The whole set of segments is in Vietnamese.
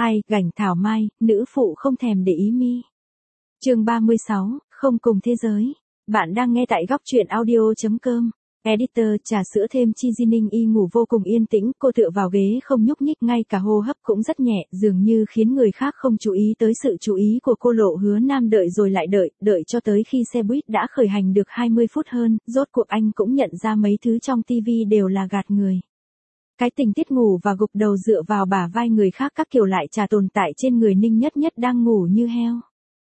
Ai, gảnh thảo mai, nữ phụ không thèm để ý mi. Chương 36, không cùng thế giới. Bạn đang nghe tại góc truyện audio.com. Editor, trà sữa thêm chi Ninh Y ngủ vô cùng yên tĩnh, cô tựa vào ghế không nhúc nhích, ngay cả hô hấp cũng rất nhẹ, dường như khiến người khác không chú ý tới sự chú ý của cô. Lộ Hứa Nam đợi rồi lại đợi cho tới khi xe buýt đã khởi hành được 20 phút hơn, rốt cuộc anh cũng nhận ra mấy thứ trong tivi đều là gạt người. Cái tình tiết ngủ và gục đầu dựa vào bả vai người khác các kiểu lại chả tồn tại trên người Ninh Nhất Nhất đang ngủ như heo.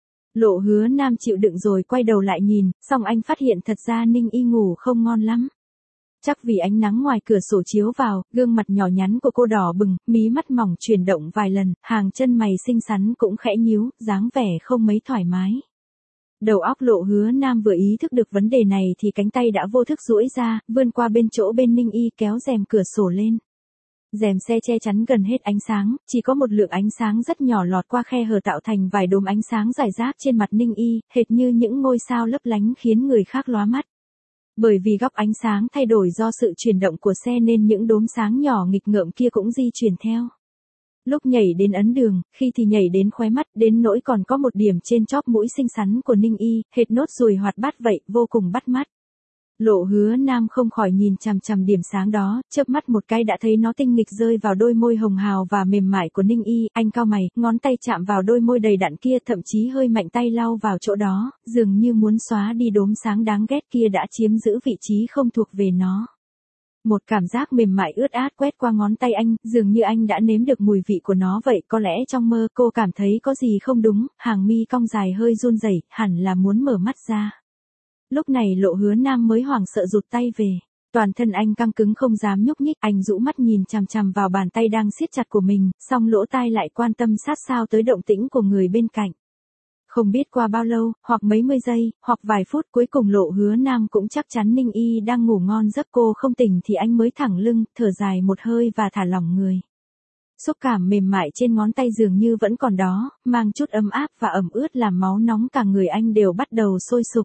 Lộ Hứa Nam chịu đựng rồi quay đầu lại nhìn, xong anh phát hiện thật ra Ninh Y ngủ không ngon lắm. Chắc vì ánh nắng ngoài cửa sổ chiếu vào, gương mặt nhỏ nhắn của cô đỏ bừng, mí mắt mỏng chuyển động vài lần, hàng chân mày xinh xắn cũng khẽ nhíu, dáng vẻ không mấy thoải mái. Đầu óc Lộ Hứa Nam vừa ý thức được vấn đề này thì cánh tay đã vô thức duỗi ra, vươn qua bên chỗ bên Ninh Y kéo rèm cửa sổ lên. Rèm xe che chắn gần hết ánh sáng, chỉ có một lượng ánh sáng rất nhỏ lọt qua khe hở tạo thành vài đốm ánh sáng rải rác trên mặt Ninh Y, hệt như những ngôi sao lấp lánh khiến người khác lóa mắt. Bởi vì góc ánh sáng thay đổi do sự chuyển động của xe nên những đốm sáng nhỏ nghịch ngợm kia cũng di chuyển theo. Lúc nhảy đến ấn đường, khi thì nhảy đến khóe mắt, đến nỗi còn có một điểm trên chóp mũi xinh xắn của Ninh Y, hệt nốt ruồi hoạt bát vậy, vô cùng bắt mắt. Lộ Hứa Nam không khỏi nhìn chằm chằm điểm sáng đó, chớp mắt một cái đã thấy nó tinh nghịch rơi vào đôi môi hồng hào và mềm mại của Ninh Y, anh cau mày, ngón tay chạm vào đôi môi đầy đặn kia, thậm chí hơi mạnh tay lau vào chỗ đó, dường như muốn xóa đi đốm sáng đáng ghét kia đã chiếm giữ vị trí không thuộc về nó. Một cảm giác mềm mại ướt át quét qua ngón tay anh, dường như anh đã nếm được mùi vị của nó vậy, có lẽ trong mơ cô cảm thấy có gì không đúng, hàng mi cong dài hơi run rẩy, hẳn là muốn mở mắt ra. Lúc này Lộ Hứa Nam mới hoảng sợ rụt tay về. Toàn thân anh căng cứng không dám nhúc nhích, anh rũ mắt nhìn chằm chằm vào bàn tay đang siết chặt của mình, song lỗ tai lại quan tâm sát sao tới động tĩnh của người bên cạnh. Không biết qua bao lâu, hoặc mấy mươi giây, hoặc vài phút, cuối cùng Lộ Hứa Nam cũng chắc chắn Ninh Y đang ngủ ngon giấc, cô không tỉnh thì anh mới thẳng lưng, thở dài một hơi và thả lỏng người. Xúc cảm mềm mại trên ngón tay dường như vẫn còn đó, mang chút ấm áp và ẩm ướt làm máu nóng cả người anh đều bắt đầu sôi sục.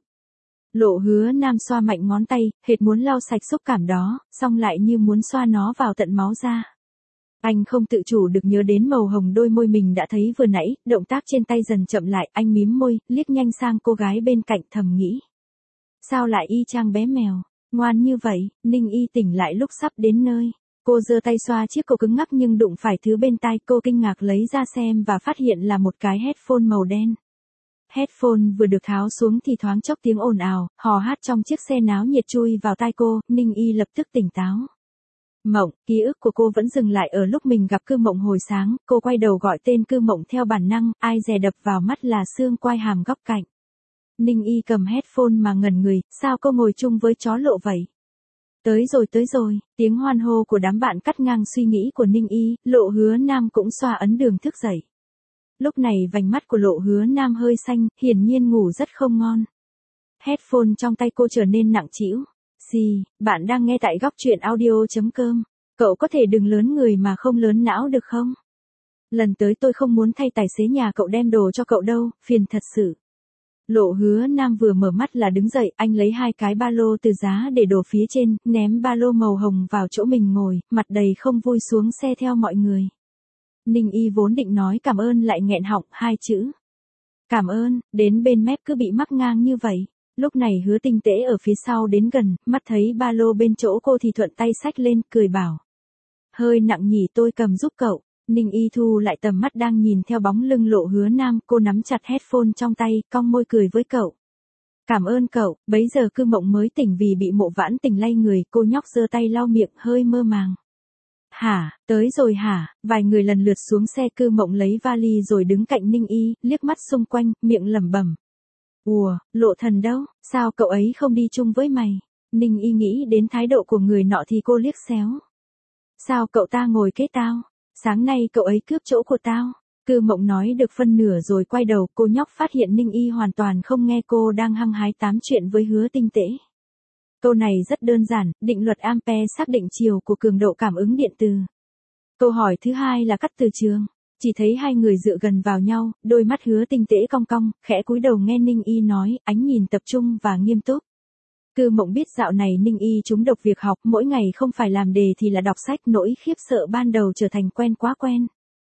Lộ Hứa Nam xoa mạnh ngón tay, hệt muốn lau sạch xúc cảm đó, xong lại như muốn xoa nó vào tận máu ra. Anh không tự chủ được nhớ đến màu hồng đôi môi mình đã thấy vừa nãy, động tác trên tay dần chậm lại, anh mím môi, liếc nhanh sang cô gái bên cạnh thầm nghĩ. Sao lại y chang bé mèo, ngoan như vậy. Ninh Y tỉnh lại lúc sắp đến nơi. Cô giơ tay xoa chiếc cổ cứng ngắc nhưng đụng phải thứ bên tai, cô kinh ngạc lấy ra xem và phát hiện là một cái headphone màu đen. Headphone vừa được tháo xuống thì thoáng chốc tiếng ồn ào, hò hát trong chiếc xe náo nhiệt chui vào tai cô, Ninh Y lập tức tỉnh táo. Mộng, ký ức của cô vẫn dừng lại ở lúc mình gặp Cư Mộng hồi sáng, cô quay đầu gọi tên Cư Mộng theo bản năng, ai dè đập vào mắt là xương quai hàm góc cạnh. Ninh Y cầm headphone mà ngẩn người, sao cô ngồi chung với chó Lộ vậy? Tới rồi, tiếng hoan hô của đám bạn cắt ngang suy nghĩ của Ninh Y, Lộ Hứa Nam cũng xoa ấn đường thức dậy. Lúc này vành mắt của Lộ Hứa Nam hơi xanh, hiển nhiên ngủ rất không ngon. Headphone trong tay cô trở nên nặng trĩu. Bạn đang nghe tại góc truyện audio.com. Cậu có thể đừng lớn người mà không lớn não được không? Lần tới tôi không muốn thay tài xế nhà cậu đem đồ cho cậu đâu, phiền thật sự. Lộ Hứa Nam vừa mở mắt là đứng dậy, anh lấy hai cái ba lô từ giá để đồ phía trên, ném ba lô màu hồng vào chỗ mình ngồi, mặt đầy không vui xuống xe theo mọi người. Ninh Y vốn định nói cảm ơn lại nghẹn họng hai chữ. Cảm ơn, đến bên mép cứ bị mắc ngang như vậy. Lúc này Hứa Tinh Tế ở phía sau đến gần, mắt thấy ba lô bên chỗ cô thì thuận tay xách lên, cười bảo. Hơi nặng nhỉ, tôi cầm giúp cậu. Ninh Y thu lại tầm mắt đang nhìn theo bóng lưng Lộ Hứa Nam, cô nắm chặt headphone trong tay, cong môi cười với cậu. Cảm ơn cậu. Bấy giờ Cư Mộng mới tỉnh vì bị Mộ Vãn Tình lay người, cô nhóc giơ tay lau miệng hơi mơ màng. Hả, tới rồi hả? Vài người lần lượt xuống xe, Cư Mộng lấy vali rồi đứng cạnh Ninh Y, liếc mắt xung quanh, miệng lẩm bẩm. Ủa, Lộ Thần đâu, sao cậu ấy không đi chung với mày? Ninh Y nghĩ đến thái độ của người nọ thì cô liếc xéo. Sao cậu ta ngồi kế tao? Sáng nay cậu ấy cướp chỗ của tao. Cư Mộng nói được phân nửa rồi quay đầu, cô nhóc phát hiện Ninh Y hoàn toàn không nghe cô đang hăng hái tám chuyện với Hứa Tinh Tế. Câu này rất đơn giản, định luật Ampere xác định chiều của cường độ cảm ứng điện từ. Câu hỏi thứ hai là cắt từ trường. Chỉ thấy hai người dựa gần vào nhau, đôi mắt Hứa Tinh Tế cong cong, khẽ cúi đầu nghe Ninh Y nói, ánh nhìn tập trung và nghiêm túc. Cư Mộng biết dạo này Ninh Y trúng độc việc học, mỗi ngày không phải làm đề thì là đọc sách, nỗi khiếp sợ ban đầu trở thành quen quá quen.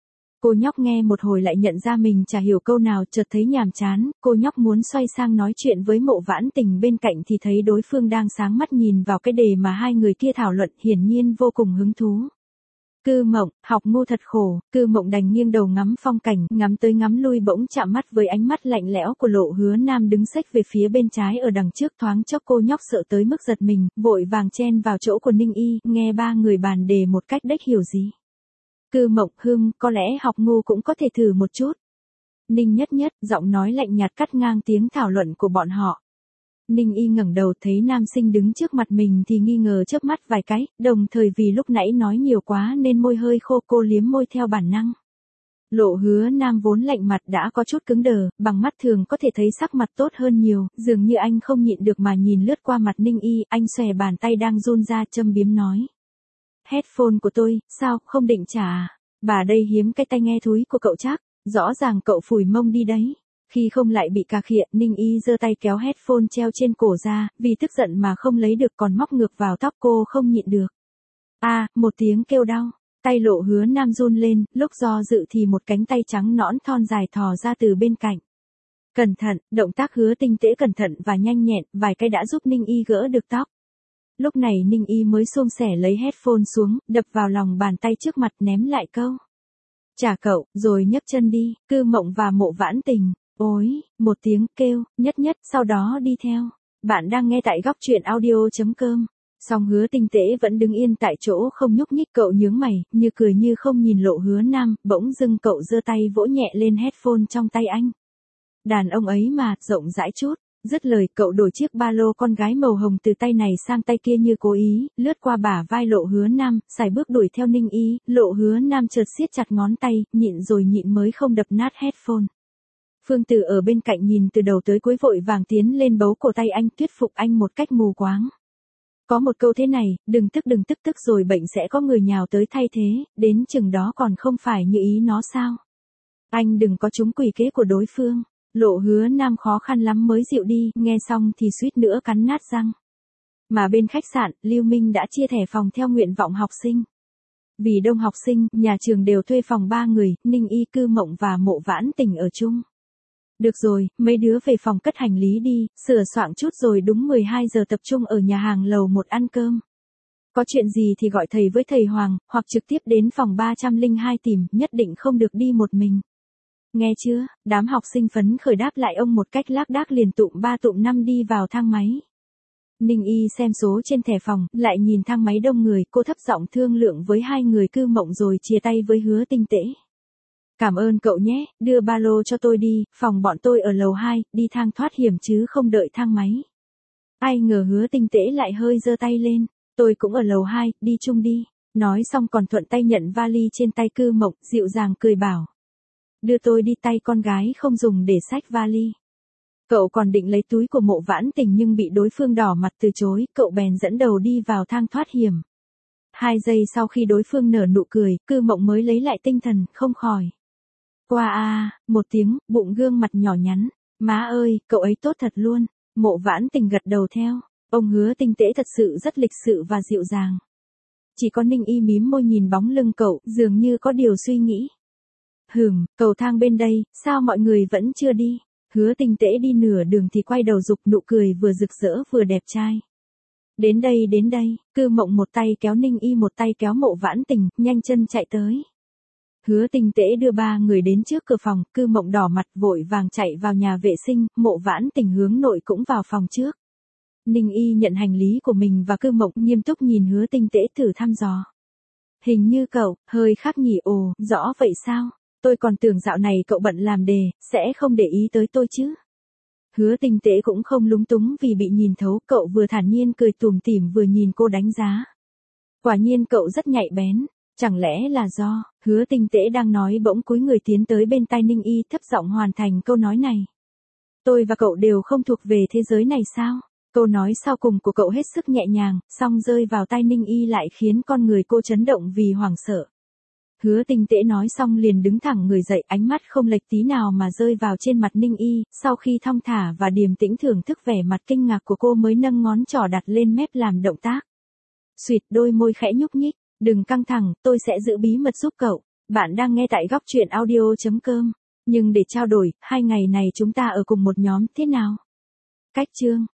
Cô nhóc nghe một hồi lại nhận ra mình chả hiểu câu nào, chợt thấy nhàm chán, cô nhóc muốn xoay sang nói chuyện với Mộ Vãn Tình bên cạnh thì thấy đối phương đang sáng mắt nhìn vào cái đề mà hai người kia thảo luận, hiển nhiên vô cùng hứng thú. Cư Mộng, học ngu thật khổ, Cư Mộng đành nghiêng đầu ngắm phong cảnh, ngắm tới ngắm lui bỗng chạm mắt với ánh mắt lạnh lẽo của Lộ Hứa Nam đứng xếch về phía bên trái ở đằng trước, thoáng chốc cô nhóc sợ tới mức giật mình, vội vàng chen vào chỗ của Ninh Y, nghe ba người bàn đề một cách đếch hiểu gì. Cư Mộng, có lẽ học ngu cũng có thể thử một chút. Ninh Nhất Nhất, giọng nói lạnh nhạt cắt ngang tiếng thảo luận của bọn họ. Ninh Y ngẩng đầu thấy nam sinh đứng trước mặt mình thì nghi ngờ chớp mắt vài cái, đồng thời vì lúc nãy nói nhiều quá nên môi hơi khô, cô liếm môi theo bản năng. Lộ Hứa Nam vốn lạnh mặt đã có chút cứng đờ, bằng mắt thường có thể thấy sắc mặt tốt hơn nhiều, dường như anh không nhịn được mà nhìn lướt qua mặt Ninh Y, anh xòe bàn tay đang run ra châm biếm nói. Headphone của tôi, sao, không định trả à? Bà đây hiếm cái tai nghe thúi của cậu chắc, rõ ràng cậu phủi mông đi đấy. Khi không lại bị cà khịa, Ninh Y giơ tay kéo headphone treo trên cổ ra, vì tức giận mà không lấy được còn móc ngược vào tóc, cô không nhịn được. Một tiếng kêu đau, tay Lộ Hứa Nam run lên, lúc do dự thì một cánh tay trắng nõn thon dài thò ra từ bên cạnh. Cẩn thận, động tác Hứa Tinh Tế cẩn thận và nhanh nhẹn, vài cái đã giúp Ninh Y gỡ được tóc. Lúc này Ninh Y mới suông sẻ lấy headphone xuống, đập vào lòng bàn tay trước mặt ném lại câu. Trả cậu, rồi nhấc chân đi, Cư Mộng và Mộ Vãn Tình. Ôi, một tiếng kêu, Nhất Nhất, sau đó đi theo. Bạn đang nghe tại góc truyện audio.com. Song Hứa Tinh Tế vẫn đứng yên tại chỗ không nhúc nhích, cậu nhướng mày, như cười như không nhìn Lộ Hứa Nam, bỗng dưng cậu giơ tay vỗ nhẹ lên headphone trong tay anh. Đàn ông ấy mà, rộng rãi chút. Dứt lời cậu đổi chiếc ba lô con gái màu hồng từ tay này sang tay kia như cố ý, lướt qua bả vai Lộ Hứa Nam, sải bước đuổi theo Ninh Y, Lộ Hứa Nam chợt siết chặt ngón tay, nhịn rồi nhịn mới không đập nát headphone. Phương Tử ở bên cạnh nhìn từ đầu tới cuối vội vàng tiến lên bấu cổ tay anh, thuyết phục anh một cách mù quáng. Có một câu thế này, đừng tức rồi bệnh sẽ có người nhào tới thay thế, đến chừng đó còn không phải như ý nó sao. Anh đừng có trúng quỷ kế của đối phương. Lộ Hứa Nam khó khăn lắm mới dịu đi, nghe xong thì suýt nữa cắn nát răng. Mà bên khách sạn, Lưu Minh đã chia thẻ phòng theo nguyện vọng học sinh. Vì đông học sinh, nhà trường đều thuê phòng 3 người, Ninh Y, Cư Mộng và Mộ Vãn Tình ở chung. Được rồi, mấy đứa về phòng cất hành lý đi, sửa soạn chút rồi đúng 12 giờ tập trung ở nhà hàng lầu 1 ăn cơm. Có chuyện gì thì gọi thầy với thầy Hoàng, hoặc trực tiếp đến phòng 302 tìm, nhất định không được đi một mình. Nghe chưa, đám học sinh phấn khởi đáp lại ông một cách lác đác, liền tụm 3 tụm 5 đi vào thang máy. Ninh Y xem số trên thẻ phòng, lại nhìn thang máy đông người, cô thấp giọng thương lượng với hai người Cư Mộng rồi chia tay với Hứa Tinh Tế. Cảm ơn cậu nhé, đưa ba lô cho tôi đi, phòng bọn tôi ở lầu 2, đi thang thoát hiểm chứ không đợi thang máy. Ai ngờ Hứa Tinh Tế lại hơi giơ tay lên, tôi cũng ở lầu 2, đi chung đi. Nói xong còn thuận tay nhận vali trên tay Cư Mộng, dịu dàng cười bảo. Đưa tôi đi, tay con gái không dùng để xách vali. Cậu còn định lấy túi của Mộ Vãn Tình nhưng bị đối phương đỏ mặt từ chối, cậu bèn dẫn đầu đi vào thang thoát hiểm. 2 giây sau khi đối phương nở nụ cười, Cư Mộng mới lấy lại tinh thần, không khỏi. Qua một tiếng, bụng gương mặt nhỏ nhắn. Má ơi, cậu ấy tốt thật luôn. Mộ Vãn Tình gật đầu theo. Ông Hứa Tinh Tế thật sự rất lịch sự và dịu dàng. Chỉ có Ninh Y mím môi nhìn bóng lưng cậu, dường như có điều suy nghĩ. Cầu thang bên đây, sao mọi người vẫn chưa đi? Hứa Tinh Tế đi nửa đường thì quay đầu giục, nụ cười vừa rực rỡ vừa đẹp trai. Đến đây, Cư Mộng một tay kéo Ninh Y một tay kéo Mộ Vãn Tình, nhanh chân chạy tới. Hứa Tinh Tế đưa 3 người đến trước cửa phòng, Cư Mộng đỏ mặt vội vàng chạy vào nhà vệ sinh, Mộ Vãn Tình hướng nội cũng vào phòng trước. Ninh Y nhận hành lý của mình và Cư Mộng nghiêm túc nhìn Hứa Tinh Tế thử thăm dò. Hình như cậu, hơi khác nhỉ, ồ, rõ vậy sao? Tôi còn tưởng dạo này cậu bận làm đề, sẽ không để ý tới tôi chứ. Hứa Tinh Tế cũng không lúng túng vì bị nhìn thấu, cậu vừa thản nhiên cười tủm tỉm vừa nhìn cô đánh giá. Quả nhiên cậu rất nhạy bén, chẳng lẽ là do, Hứa Tinh Tế đang nói bỗng cúi người tiến tới bên tai Ninh Y thấp giọng hoàn thành câu nói này. Tôi và cậu đều không thuộc về thế giới này sao? Câu nói sau cùng của cậu hết sức nhẹ nhàng, song rơi vào tai Ninh Y lại khiến con người cô chấn động vì hoảng sợ. Hứa Tinh Tế nói xong liền đứng thẳng người dậy, ánh mắt không lệch tí nào mà rơi vào trên mặt Ninh Y, sau khi thong thả và điềm tĩnh thưởng thức vẻ mặt kinh ngạc của cô mới nâng ngón trỏ đặt lên mép làm động tác. Xuyệt, đôi môi khẽ nhúc nhích, đừng căng thẳng, tôi sẽ giữ bí mật giúp cậu. Bạn đang nghe tại góc truyện audio.com. Nhưng để trao đổi, 2 ngày này chúng ta ở cùng một nhóm thế nào? Cách chương